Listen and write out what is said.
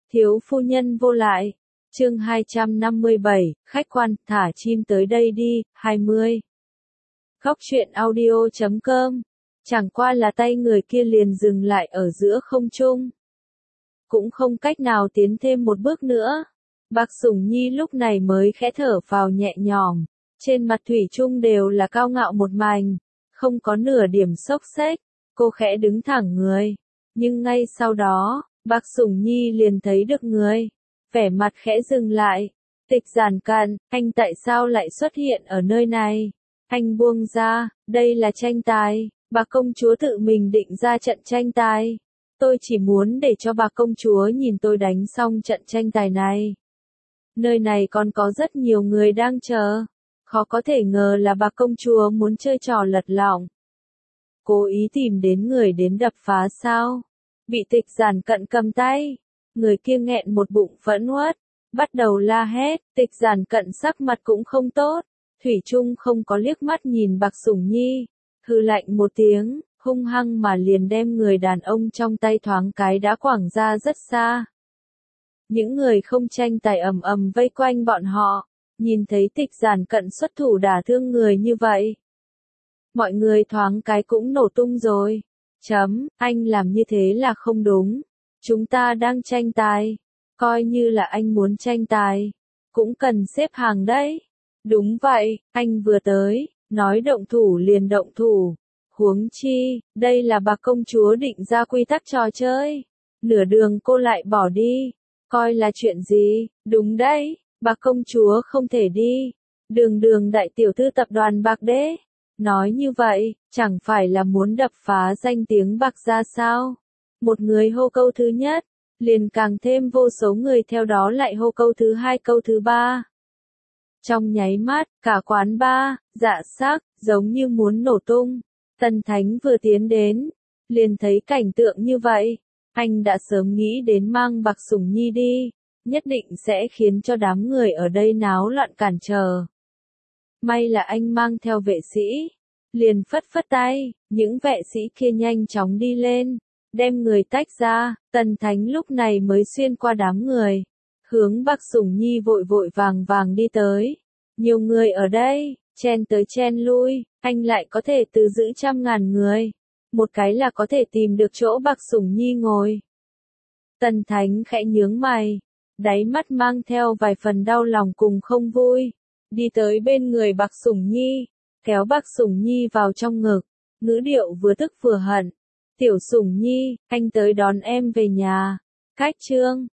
Thiếu phu nhân vô lại. Chương 257, khách quan, thả chim tới đây đi, 20. Góc truyện audio.com. Chẳng qua là tay người kia liền dừng lại ở giữa không trung. Cũng không cách nào tiến thêm một bước nữa. Bạc Sủng Nhi lúc này mới khẽ thở phào nhẹ nhõm. Trên mặt thủy chung đều là cao ngạo một mảnh, không có nửa điểm xốc xếch. Cô khẽ đứng thẳng người. Nhưng ngay sau đó, Bạc Sủng Nhi liền thấy được người. Vẻ mặt khẽ dừng lại. Tịch Giản Cận, anh tại sao lại xuất hiện ở nơi này? Anh buông ra, đây là tranh tài. Bà công chúa tự mình định ra trận tranh tài. Tôi chỉ muốn để cho bà công chúa nhìn tôi đánh xong trận tranh tài này. Nơi này còn có rất nhiều người đang chờ. Khó có thể ngờ là bà công chúa muốn chơi trò lật lọng. Cố ý tìm đến người đến đập phá sao? Bị Tịch Giản Cận cầm tay. Người kia nghẹn một bụng phẫn uất, bắt đầu la hét. Tịch Giản Cận sắc mặt cũng không tốt. Thủy chung không có liếc mắt nhìn Bạc Sủng Nhi. Hừ lạnh một tiếng, hung hăng mà liền đem người đàn ông trong tay thoáng cái đã quẳng ra rất xa. Những người không tranh tài ầm ầm vây quanh bọn họ, nhìn thấy Tịch Giản Cận xuất thủ đả thương người như vậy. Mọi người thoáng cái cũng nổ tung rồi. Anh làm như thế là không đúng. Chúng ta đang tranh tài. Coi như là anh muốn tranh tài, cũng cần xếp hàng đấy. Đúng vậy, anh vừa tới, nói động thủ liền động thủ. Huống chi, đây là bà công chúa định ra quy tắc trò chơi. Nửa đường cô lại bỏ đi. Coi là chuyện gì? Đúng đấy, bà công chúa không thể đi. Đường đại tiểu thư tập đoàn Bạc Đế. Nói như vậy, chẳng phải là muốn đập phá danh tiếng Bạc gia sao? Một người hô câu thứ nhất, liền càng thêm vô số người theo đó lại hô câu thứ hai câu thứ ba. Trong nháy mắt, cả quán bar, dạ sắc, giống như muốn nổ tung. Tần Thánh vừa tiến đến, liền thấy cảnh tượng như vậy. Anh đã sớm nghĩ đến mang Bạc Sủng Nhi đi, nhất định sẽ khiến cho đám người ở đây náo loạn cản trở. May là anh mang theo vệ sĩ, liền phất phất tay, những vệ sĩ kia nhanh chóng đi lên, đem người tách ra. Tần Thánh lúc này mới xuyên qua đám người, hướng Bạc Sủng Nhi vội vội vàng đi tới. Nhiều người ở đây, chen tới chen lui, anh lại có thể từ giữ trăm ngàn người. Một cái là có thể tìm được chỗ Bạc Sủng Nhi ngồi. Tần Thánh khẽ nhướng mày, đáy mắt mang theo vài phần đau lòng cùng không vui. Đi tới bên người Bạc Sủng Nhi, kéo Bạc Sủng Nhi vào trong ngực, ngữ điệu vừa tức vừa hận. Tiểu Sủng Nhi, anh tới đón em về nhà. Cách Trương,